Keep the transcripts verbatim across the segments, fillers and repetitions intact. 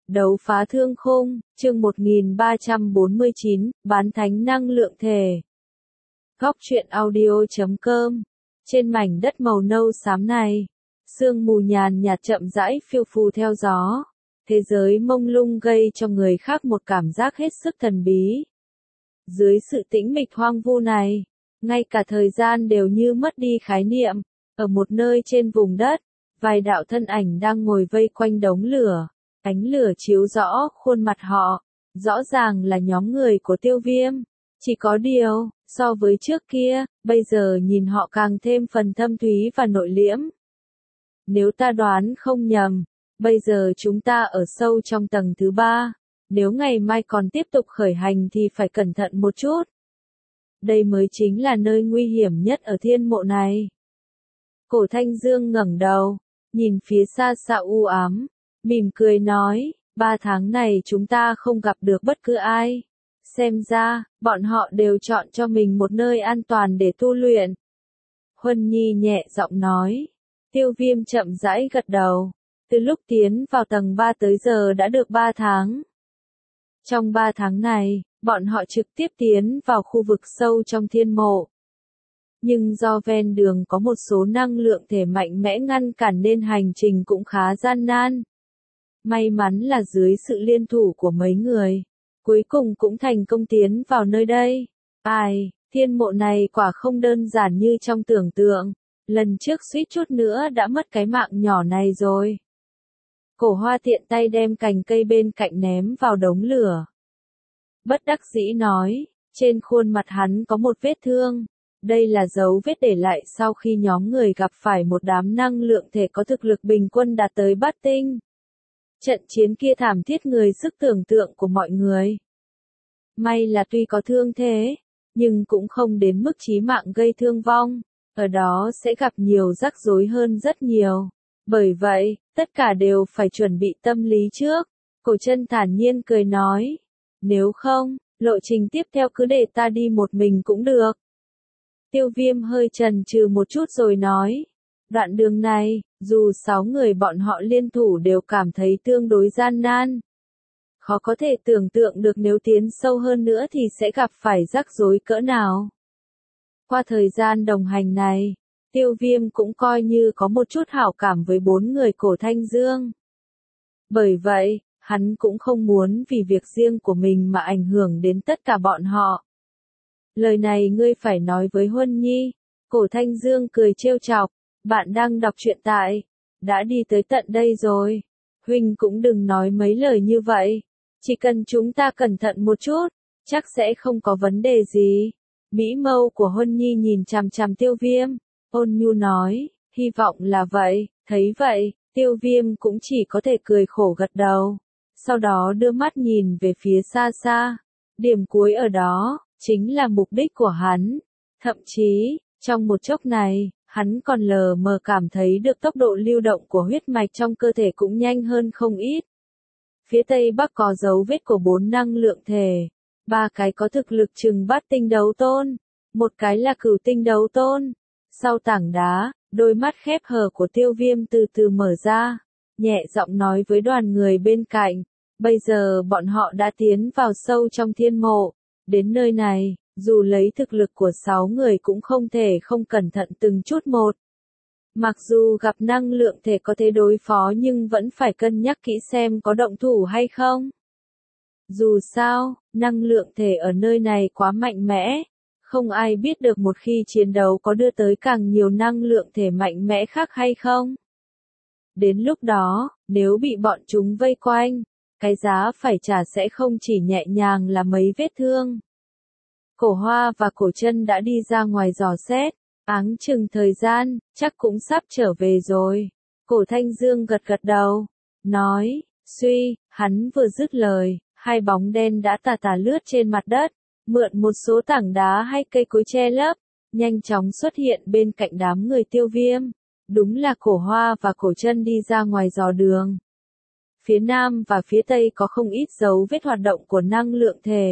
Đấu phá thương khung, chương một nghìn ba trăm bốn mươi chín, bán thánh năng lượng thể. Góc truyện audio chấm com. Trên mảnh đất màu nâu xám này, sương mù nhàn nhạt chậm rãi phiêu phù theo gió. Thế giới mông lung gây cho người khác một cảm giác hết sức thần bí. Dưới sự tĩnh mịch hoang vu này, ngay cả thời gian đều như mất đi khái niệm. Ở một nơi trên vùng đất, vài đạo thân ảnh đang ngồi vây quanh đống lửa. Ánh lửa chiếu rõ khuôn mặt họ, rõ ràng là nhóm người của Tiêu Viêm. Chỉ có điều, so với trước kia, bây giờ nhìn họ càng thêm phần thâm thúy và nội liễm. Nếu ta đoán không nhầm, bây giờ chúng ta ở sâu trong tầng thứ ba. Nếu ngày mai còn tiếp tục khởi hành thì phải cẩn thận một chút. Đây mới chính là nơi nguy hiểm nhất ở thiên mộ này. Cổ Thanh Dương ngẩng đầu, nhìn phía xa xa u ám, mỉm cười nói, ba tháng này chúng ta không gặp được bất cứ ai. Xem ra, bọn họ đều chọn cho mình một nơi an toàn để tu luyện. Huân Nhi nhẹ giọng nói. Tiêu Viêm chậm rãi gật đầu. Từ lúc tiến vào tầng ba tới giờ đã được ba tháng. Trong ba tháng này, bọn họ trực tiếp tiến vào khu vực sâu trong thiên mộ. Nhưng do ven đường có một số năng lượng thể mạnh mẽ ngăn cản nên hành trình cũng khá gian nan. May mắn là dưới sự liên thủ của mấy người, cuối cùng cũng thành công tiến vào nơi đây. Ai, thiên mộ này quả không đơn giản như trong tưởng tượng, lần trước suýt chút nữa đã mất cái mạng nhỏ này rồi. Cổ Hoa tiện tay đem cành cây bên cạnh ném vào đống lửa. Bất đắc dĩ nói, trên khuôn mặt hắn có một vết thương. Đây là dấu vết để lại sau khi nhóm người gặp phải một đám năng lượng thể có thực lực bình quân đạt tới bát tinh. Trận chiến kia thảm thiết người sức tưởng tượng của mọi người. May là tuy có thương thế, nhưng cũng không đến mức chí mạng gây thương vong. Ở đó sẽ gặp nhiều rắc rối hơn rất nhiều. Bởi vậy, tất cả đều phải chuẩn bị tâm lý trước. Cổ Chân thản nhiên cười nói. Nếu không, lộ trình tiếp theo cứ để ta đi một mình cũng được. Tiêu Viêm hơi chần chừ một chút rồi nói. Đoạn đường này, dù sáu người bọn họ liên thủ đều cảm thấy tương đối gian nan. Khó có thể tưởng tượng được nếu tiến sâu hơn nữa thì sẽ gặp phải rắc rối cỡ nào. Qua thời gian đồng hành này, Tiêu Viêm cũng coi như có một chút hảo cảm với bốn người Cổ Thanh Dương. Bởi vậy, hắn cũng không muốn vì việc riêng của mình mà ảnh hưởng đến tất cả bọn họ. Lời này ngươi phải nói với Huân Nhi. Cổ Thanh Dương cười trêu chọc. Bạn đang đọc truyện tại. Đã đi tới tận đây rồi. Huynh cũng đừng nói mấy lời như vậy. Chỉ cần chúng ta cẩn thận một chút, chắc sẽ không có vấn đề gì. Mỹ mâu của Huân Nhi nhìn chằm chằm Tiêu Viêm. Ôn nhu nói, hy vọng là vậy. Thấy vậy, Tiêu Viêm cũng chỉ có thể cười khổ gật đầu. Sau đó đưa mắt nhìn về phía xa xa. Điểm cuối ở đó chính là mục đích của hắn. Thậm chí, trong một chốc này, hắn còn lờ mờ cảm thấy được tốc độ lưu động của huyết mạch trong cơ thể cũng nhanh hơn không ít. Phía tây bắc có dấu vết của bốn năng lượng thể. Ba cái có thực lực chừng bát tinh đấu tôn. Một cái là cửu tinh đấu tôn. Sau tảng đá, đôi mắt khép hờ của Tiêu Viêm từ từ mở ra. Nhẹ giọng nói với đoàn người bên cạnh. Bây giờ bọn họ đã tiến vào sâu trong thiên mộ. Đến nơi này, dù lấy thực lực của sáu người cũng không thể không cẩn thận từng chút một. Mặc dù gặp năng lượng thể có thể đối phó nhưng vẫn phải cân nhắc kỹ xem có động thủ hay không. Dù sao, năng lượng thể ở nơi này quá mạnh mẽ. Không ai biết được một khi chiến đấu có đưa tới càng nhiều năng lượng thể mạnh mẽ khác hay không. Đến lúc đó, nếu bị bọn chúng vây quanh, cái giá phải trả sẽ không chỉ nhẹ nhàng là mấy vết thương. Cổ Hoa và Cổ Chân đã đi ra ngoài dò xét, áng chừng thời gian, chắc cũng sắp trở về rồi. Cổ Thanh Dương gật gật đầu, nói, suy, hắn vừa dứt lời, hai bóng đen đã tà tà lướt trên mặt đất, mượn một số tảng đá hay cây cối che lấp, nhanh chóng xuất hiện bên cạnh đám người Tiêu Viêm. Đúng là Cổ Hoa và Cổ Chân đi ra ngoài dò đường. Phía nam và phía tây có không ít dấu vết hoạt động của năng lượng thể.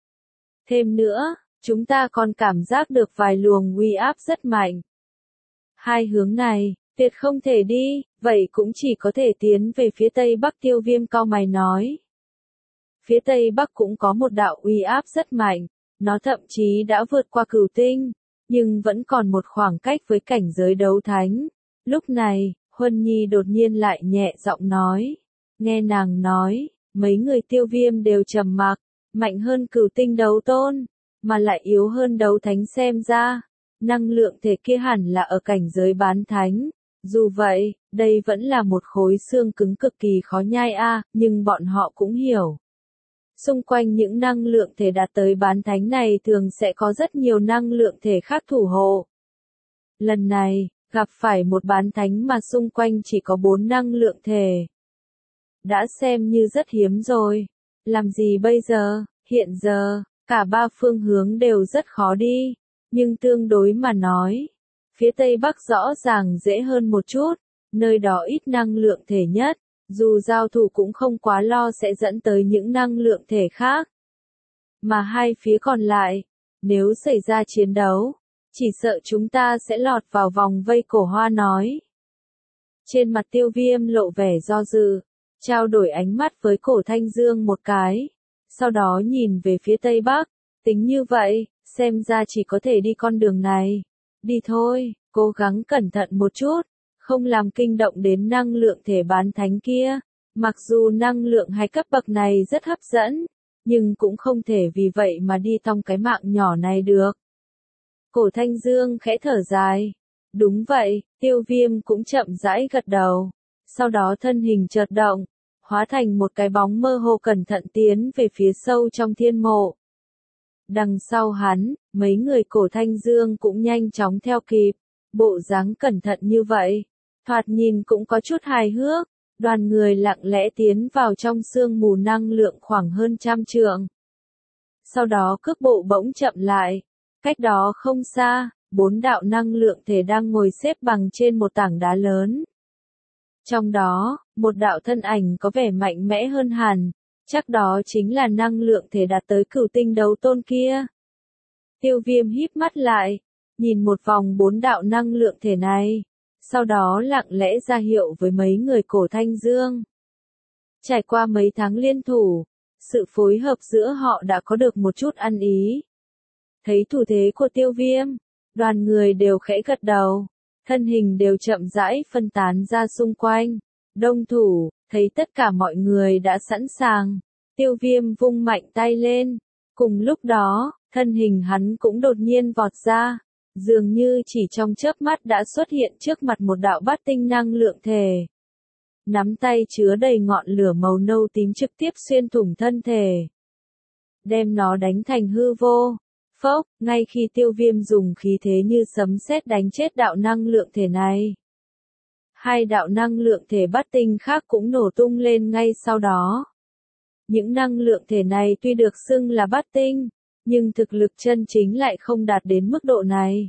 Thêm nữa, chúng ta còn cảm giác được vài luồng uy áp rất mạnh. Hai hướng này, Tuyệt không thể đi, vậy cũng chỉ có thể tiến về phía Tây Bắc. Tiêu Viêm cau mày nói. Phía Tây Bắc cũng có một đạo uy áp rất mạnh, nó thậm chí đã vượt qua cửu tinh, nhưng vẫn còn một khoảng cách với cảnh giới đấu thánh. Lúc này, Huân Nhi đột nhiên lại nhẹ giọng nói. Nghe nàng nói, mấy người Tiêu Viêm đều trầm mặc, mạnh hơn cửu tinh đấu tôn, mà lại yếu hơn đấu thánh xem ra. Năng lượng thể kia hẳn là ở cảnh giới bán thánh. Dù vậy, đây vẫn là một khối xương cứng cực kỳ khó nhai a, nhưng bọn họ cũng hiểu. Xung quanh những năng lượng thể đạt tới bán thánh này thường sẽ có rất nhiều năng lượng thể khác thủ hộ. Lần này, gặp phải một bán thánh mà xung quanh chỉ có bốn năng lượng thể. Đã xem như rất hiếm rồi. Làm gì bây giờ? Hiện giờ, cả ba phương hướng đều rất khó đi. Nhưng tương đối mà nói, phía Tây Bắc rõ ràng dễ hơn một chút, nơi đó ít năng lượng thể nhất, dù giao thủ cũng không quá lo sẽ dẫn tới những năng lượng thể khác. Mà hai phía còn lại, nếu xảy ra chiến đấu, chỉ sợ chúng ta sẽ lọt vào vòng vây. Cổ Hoa nói. Trên mặt Tiêu Viêm lộ vẻ do dự, trao đổi ánh mắt với Cổ Thanh Dương một cái, sau đó nhìn về phía Tây Bắc, tính như vậy, xem ra chỉ có thể đi con đường này. Đi thôi, cố gắng cẩn thận một chút, không làm kinh động đến năng lượng thể bán thánh kia. Mặc dù năng lượng hai cấp bậc này rất hấp dẫn, nhưng cũng không thể vì vậy mà đi tong cái mạng nhỏ này được. Cổ Thanh Dương khẽ thở dài. Đúng vậy, Tiêu Viêm cũng chậm rãi gật đầu. Sau đó thân hình chợt động, hóa thành một cái bóng mơ hồ cẩn thận tiến về phía sâu trong thiên mộ. Đằng sau hắn, mấy người Cổ Thanh Dương cũng nhanh chóng theo kịp, bộ dáng cẩn thận như vậy, thoạt nhìn cũng có chút hài hước. Đoàn người lặng lẽ tiến vào trong sương mù năng lượng khoảng hơn trăm trượng. Sau đó cước bộ bỗng chậm lại, cách đó không xa, bốn đạo năng lượng thể đang ngồi xếp bằng trên một tảng đá lớn. Trong đó, một đạo thân ảnh có vẻ mạnh mẽ hơn hẳn, chắc đó chính là năng lượng thể đạt tới cửu tinh đấu tôn kia. Tiêu Viêm híp mắt lại, nhìn một vòng bốn đạo năng lượng thể này, sau đó lặng lẽ ra hiệu với mấy người Cổ Thanh Dương. Trải qua mấy tháng liên thủ, sự phối hợp giữa họ đã có được một chút ăn ý. Thấy thủ thế của Tiêu Viêm, đoàn người đều khẽ gật đầu, thân hình đều chậm rãi phân tán ra xung quanh. Đông thủ, thấy tất cả mọi người đã sẵn sàng, Tiêu Viêm vung mạnh tay lên. Cùng lúc đó, thân hình hắn cũng đột nhiên vọt ra, dường như chỉ trong chớp mắt đã xuất hiện trước mặt một đạo bát tinh năng lượng thể. Nắm tay chứa đầy ngọn lửa màu nâu tím trực tiếp xuyên thủng thân thể, đem nó đánh thành hư vô. Phốc, ngay khi Tiêu Viêm dùng khí thế như sấm sét đánh chết đạo năng lượng thể này, hai đạo năng lượng thể bát tinh khác cũng nổ tung lên ngay sau đó. Những năng lượng thể này tuy được xưng là bát tinh, nhưng thực lực chân chính lại không đạt đến mức độ này.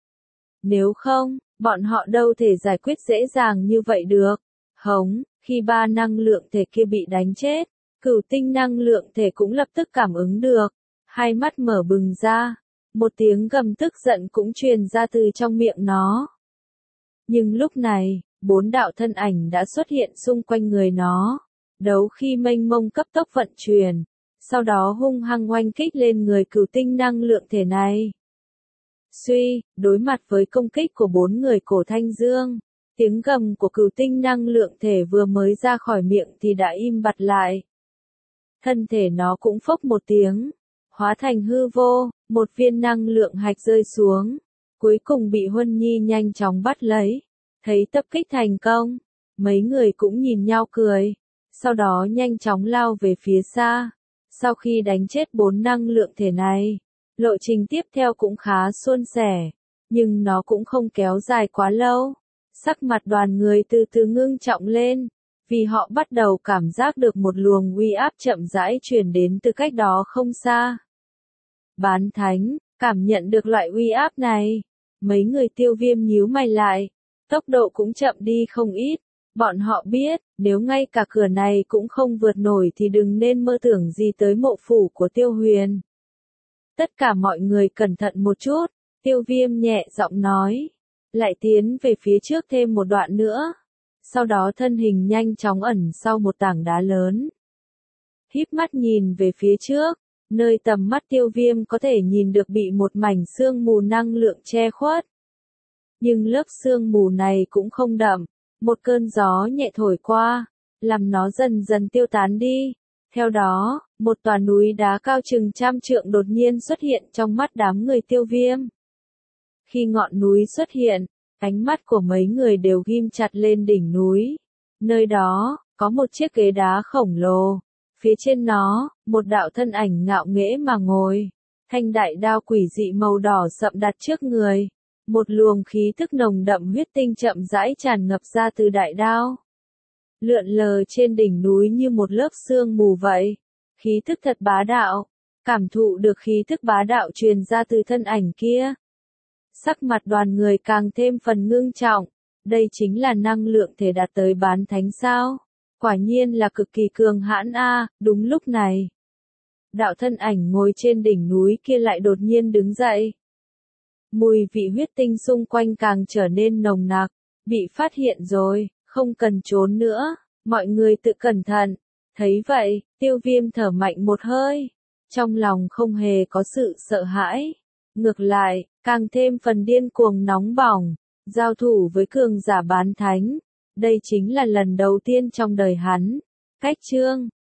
Nếu không, bọn họ đâu thể giải quyết dễ dàng như vậy được. Hống, khi ba năng lượng thể kia bị đánh chết, cửu tinh năng lượng thể cũng lập tức cảm ứng được, hai mắt mở bừng ra, một tiếng gầm tức giận cũng truyền ra từ trong miệng nó. Nhưng lúc này, bốn đạo thân ảnh đã xuất hiện xung quanh người nó, đấu khi mênh mông cấp tốc vận chuyển, sau đó hung hăng oanh kích lên người cửu tinh năng lượng thể này. Suy, đối mặt với công kích của bốn người Cổ Thanh Dương, tiếng gầm của cửu tinh năng lượng thể vừa mới ra khỏi miệng thì đã im bặt lại. Thân thể nó cũng phốc một tiếng, hóa thành hư vô, một viên năng lượng hạch rơi xuống, cuối cùng bị Huân Nhi nhanh chóng bắt lấy. Thấy tập kích thành công, mấy người cũng nhìn nhau cười, sau đó nhanh chóng lao về phía xa. Sau khi đánh chết bốn năng lượng thể này, lộ trình tiếp theo cũng khá suôn sẻ, nhưng nó cũng không kéo dài quá lâu. Sắc mặt đoàn người từ từ ngưng trọng lên, vì họ bắt đầu cảm giác được một luồng uy áp chậm rãi truyền đến từ cách đó không xa. Bán thánh, cảm nhận được loại uy áp này, mấy người Tiêu Viêm nhíu mày lại, tốc độ cũng chậm đi không ít. Bọn họ biết, nếu ngay cả cửa này cũng không vượt nổi thì đừng nên mơ tưởng gì tới mộ phủ của Tiêu Huyền. Tất cả mọi người cẩn thận một chút, Tiêu Viêm nhẹ giọng nói. lại tiến về phía trước thêm một đoạn nữa. Sau đó thân hình nhanh chóng ẩn sau một tảng đá lớn. Híp mắt nhìn về phía trước, nơi tầm mắt Tiêu Viêm có thể nhìn được bị một mảnh sương mù năng lượng che khuất. Nhưng lớp sương mù này cũng không đậm, một cơn gió nhẹ thổi qua, làm nó dần dần tiêu tán đi. Theo đó, một tòa núi đá cao chừng trăm trượng đột nhiên xuất hiện trong mắt đám người Tiêu Viêm. Khi ngọn núi xuất hiện, ánh mắt của mấy người đều ghim chặt lên đỉnh núi. Nơi đó, có một chiếc ghế đá khổng lồ. Phía trên nó, một đạo thân ảnh ngạo nghễ mà ngồi. Thanh đại đao quỷ dị màu đỏ sậm đặt trước người. Một luồng khí thức nồng đậm huyết tinh chậm rãi tràn ngập ra từ đại đao. Lượn lờ trên đỉnh núi như một lớp sương mù vậy. Khí thức thật bá đạo. Cảm thụ được khí thức bá đạo truyền ra từ thân ảnh kia. Sắc mặt đoàn người càng thêm phần ngưng trọng. Đây chính là năng lượng thể đạt tới bán thánh sao? Quả nhiên là cực kỳ cường hãn a. Đúng lúc này, đạo thân ảnh ngồi trên đỉnh núi kia lại đột nhiên đứng dậy. Mùi vị huyết tinh xung quanh càng trở nên nồng nặc. Bị phát hiện rồi, không cần trốn nữa, mọi người tự cẩn thận. Thấy vậy, Tiêu Viêm thở mạnh một hơi. Trong lòng không hề có sự sợ hãi. Ngược lại, càng thêm phần điên cuồng nóng bỏng. Giao thủ với cường giả bán thánh. Đây chính là lần đầu tiên trong đời hắn. Cách chương